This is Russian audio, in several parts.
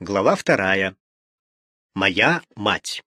Глава 2. Моя мать.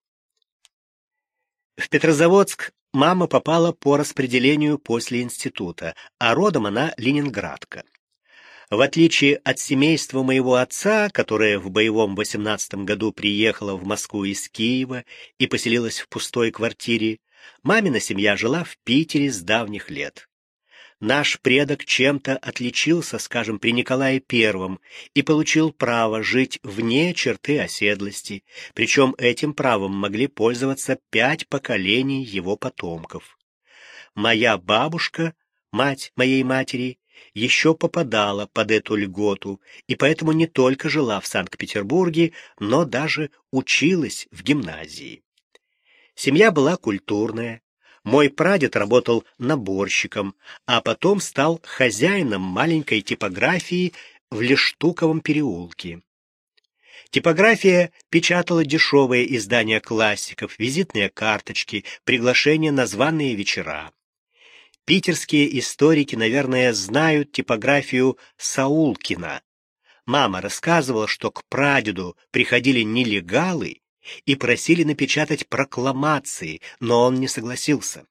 В Петрозаводск мама попала по распределению после института, а родом она ленинградка. В отличие от семейства моего отца, которое в боевом 18 году приехало в Москву из Киева и поселилась в пустой квартире, мамина семья жила в Питере с давних лет. Наш предок чем-то отличился, скажем, при Николае I и получил право жить вне черты оседлости, причем этим правом могли пользоваться 5 поколений его потомков. Моя бабушка, мать моей матери, еще попадала под эту льготу, и поэтому не только жила в Санкт-Петербурге, но даже училась в гимназии. Семья была культурная. Мой прадед работал наборщиком, а потом стал хозяином маленькой типографии в Лештуковом переулке. Типография печатала дешевые издания классиков, визитные карточки, приглашения на званые вечера. Питерские историки, наверное, знают типографию Саулкина. Мама рассказывала, что к прадеду приходили нелегалы и просили напечатать прокламации, но он не согласился.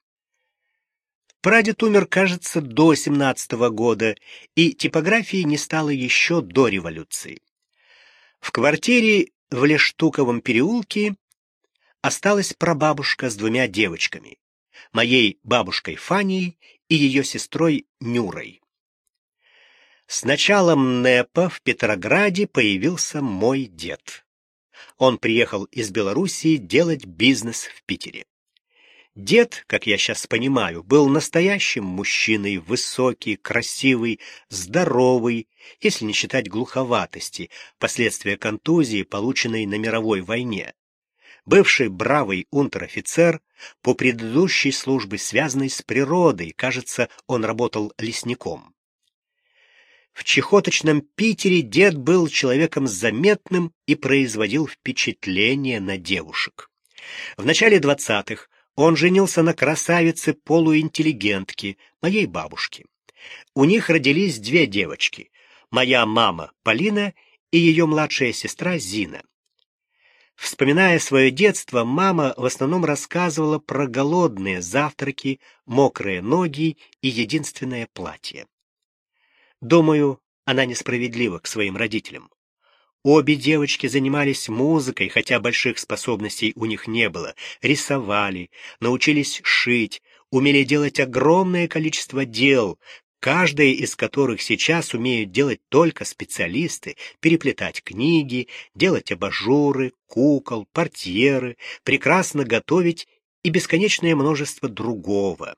Прадед умер, кажется, до 17-го года, и типографии не стало еще до революции. В квартире в Лештуковом переулке осталась прабабушка с 2 девочками, моей бабушкой Фаней и ее сестрой Нюрой. С началом НЭПа в Петрограде появился мой дед. Он приехал из Белоруссии делать бизнес в Питере. Дед, как я сейчас понимаю, был настоящим мужчиной, высокий, красивый, здоровый, если не считать глуховатости, последствия контузии, полученной на мировой войне. Бывший бравый унтер-офицер, по предыдущей службе связанный с природой, кажется, он работал лесником. В чахоточном Питере дед был человеком заметным и производил впечатление на девушек. В начале 20-х он женился на красавице-полуинтеллигентке, моей бабушке. У них родились 2 девочки, моя мама Полина и ее младшая сестра Зина. Вспоминая свое детство, мама в основном рассказывала про голодные завтраки, мокрые ноги и единственное платье. Думаю, она несправедлива к своим родителям. Обе девочки занимались музыкой, хотя больших способностей у них не было, рисовали, научились шить, умели делать огромное количество дел, каждое из которых сейчас умеют делать только специалисты, переплетать книги, делать абажуры, кукол, портьеры, прекрасно готовить и бесконечное множество другого.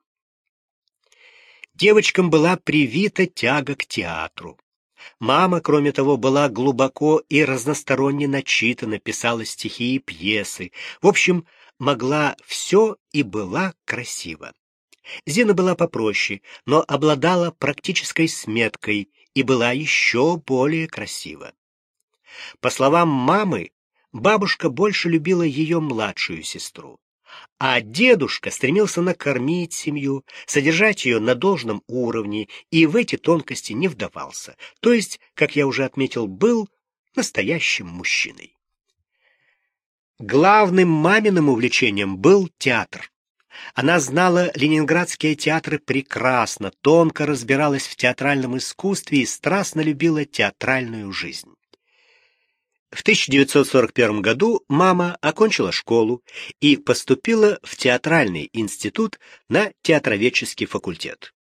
Девочкам была привита тяга к театру. Мама, кроме того, была глубоко и разносторонне начитана, писала стихи и пьесы. В общем, могла все и была красива. Зина была попроще, но обладала практической сметкой и была еще более красива. По словам мамы, бабушка больше любила ее младшую сестру. А дедушка стремился накормить семью, содержать ее на должном уровне и в эти тонкости не вдавался, то есть, как я уже отметил, был настоящим мужчиной. Главным маминым увлечением был театр. Она знала ленинградские театры прекрасно, тонко разбиралась в театральном искусстве и страстно любила театральную жизнь. В 1941 году мама окончила школу и поступила в театральный институт на театроведческий факультет.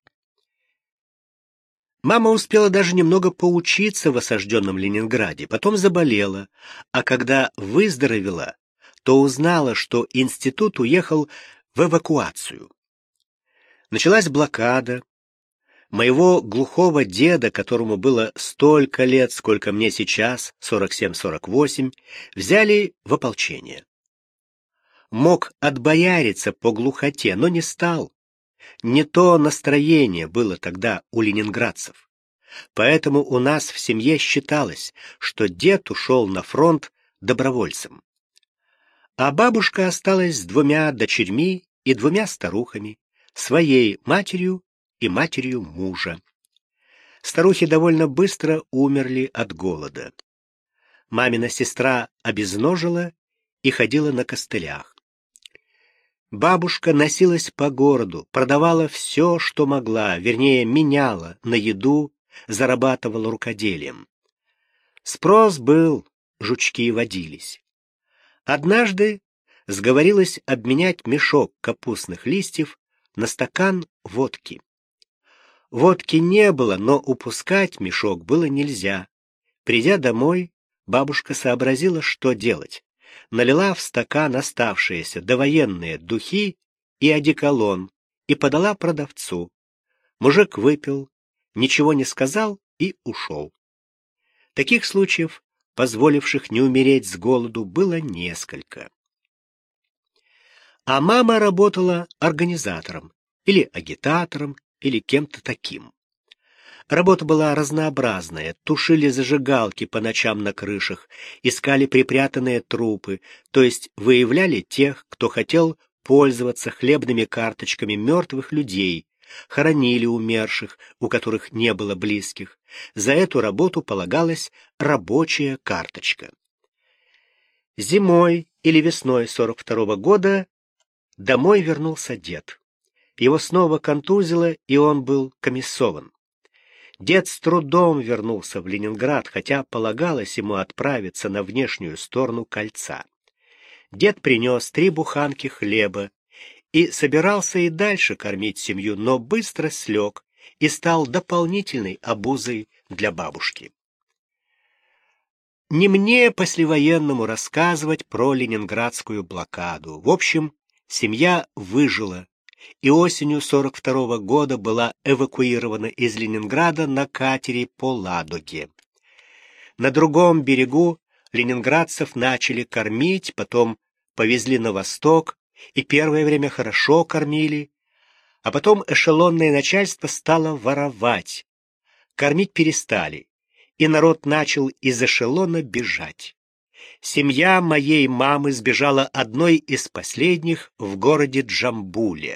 Мама успела даже немного поучиться в осажденном Ленинграде, потом заболела, а когда выздоровела, то узнала, что институт уехал в эвакуацию. Началась блокада. Моего глухого деда, которому было столько лет, сколько мне сейчас, 47-48, взяли в ополчение. Мог отбояриться по глухоте, но не стал. Не то настроение было тогда у ленинградцев. Поэтому у нас в семье считалось, что дед ушел на фронт добровольцем. А бабушка осталась с 2 дочерьми и 2 старухами, своей матерью и матерью мужа. Старухи довольно быстро умерли от голода. Мамина сестра обезножила и ходила на костылях. Бабушка носилась по городу, продавала все, что могла, вернее, меняла на еду, зарабатывала рукоделием. Спрос был, жучки водились. Однажды сговорилась обменять мешок капустных листьев на стакан водки. Водки не было, но упускать мешок было нельзя. Придя домой, бабушка сообразила, что делать. Налила в стакан оставшиеся довоенные духи и одеколон и подала продавцу. Мужик выпил, ничего не сказал и ушел. Таких случаев, позволивших не умереть с голоду, было несколько. А мама работала организатором, или агитатором, или кем-то таким. Работа была разнообразная. Тушили зажигалки по ночам на крышах, искали припрятанные трупы, то есть выявляли тех, кто хотел пользоваться хлебными карточками мертвых людей, хоронили умерших, у которых не было близких. За эту работу полагалась рабочая карточка. Зимой или весной 42-го года домой вернулся дед. Его снова контузило, и он был комиссован. Дед с трудом вернулся в Ленинград, хотя полагалось ему отправиться на внешнюю сторону кольца. Дед принес 3 буханки хлеба и собирался и дальше кормить семью, но быстро слег и стал дополнительной обузой для бабушки. Не мне послевоенному рассказывать про ленинградскую блокаду. В общем, семья выжила, и осенью 42-го года была эвакуирована из Ленинграда на катере по Ладоге. На другом берегу ленинградцев начали кормить, потом повезли на восток, и первое время хорошо кормили, а потом эшелонное начальство стало воровать. Кормить перестали, и народ начал из эшелона бежать. Семья моей мамы сбежала одной из последних в городе Джамбуле.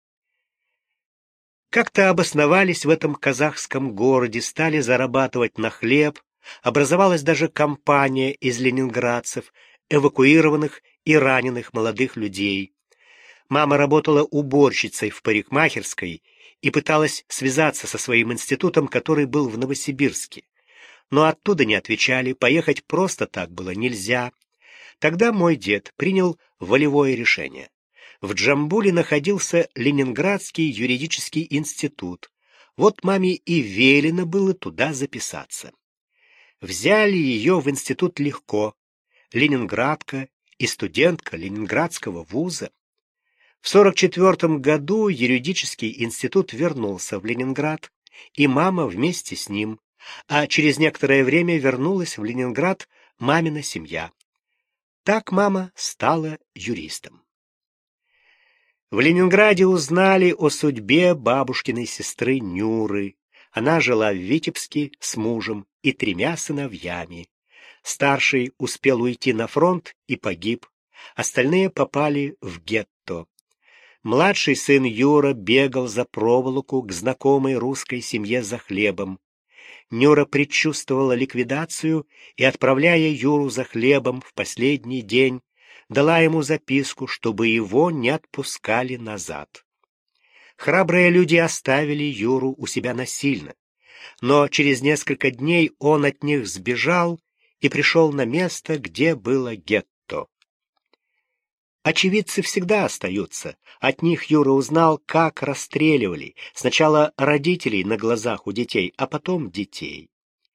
Как-то обосновались в этом казахском городе, стали зарабатывать на хлеб, образовалась даже компания из ленинградцев, эвакуированных и раненых молодых людей. Мама работала уборщицей в парикмахерской и пыталась связаться со своим институтом, который был в Новосибирске. Но оттуда не отвечали, поехать просто так было нельзя. Тогда мой дед принял волевое решение. В Джамбуле находился Ленинградский юридический институт. Вот маме и велено было туда записаться. Взяли ее в институт легко. Ленинградка и студентка Ленинградского вуза. В 44 году юридический институт вернулся в Ленинград, и мама вместе с ним, а через некоторое время вернулась в Ленинград мамина семья. Так мама стала юристом. В Ленинграде узнали о судьбе бабушкиной сестры Нюры. Она жила в Витебске с мужем и 3 сыновьями. Старший успел уйти на фронт и погиб, остальные попали в гетто. Младший сын Юра бегал за проволоку к знакомой русской семье за хлебом. Нюра предчувствовала ликвидацию и, отправляя Юру за хлебом в последний день, дала ему записку, чтобы его не отпускали назад. Храбрые люди оставили Юру у себя насильно, но через несколько дней он от них сбежал и пришел на место, где было гетто. Очевидцы всегда остаются. От них Юра узнал, как расстреливали сначала родителей на глазах у детей, а потом детей.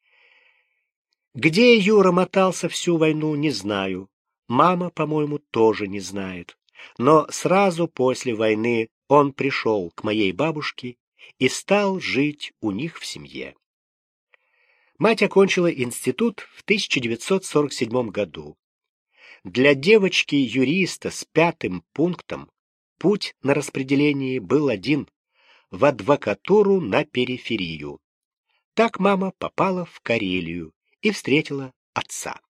Где Юра мотался всю войну, не знаю. Мама, по-моему, тоже не знает. Но сразу после войны он пришел к моей бабушке и стал жить у них в семье. Мать окончила институт в 1947 году. Для девочки-юриста с 5-м пунктом путь на распределении был один — в адвокатуру на периферию. Так мама попала в Карелию и встретила отца.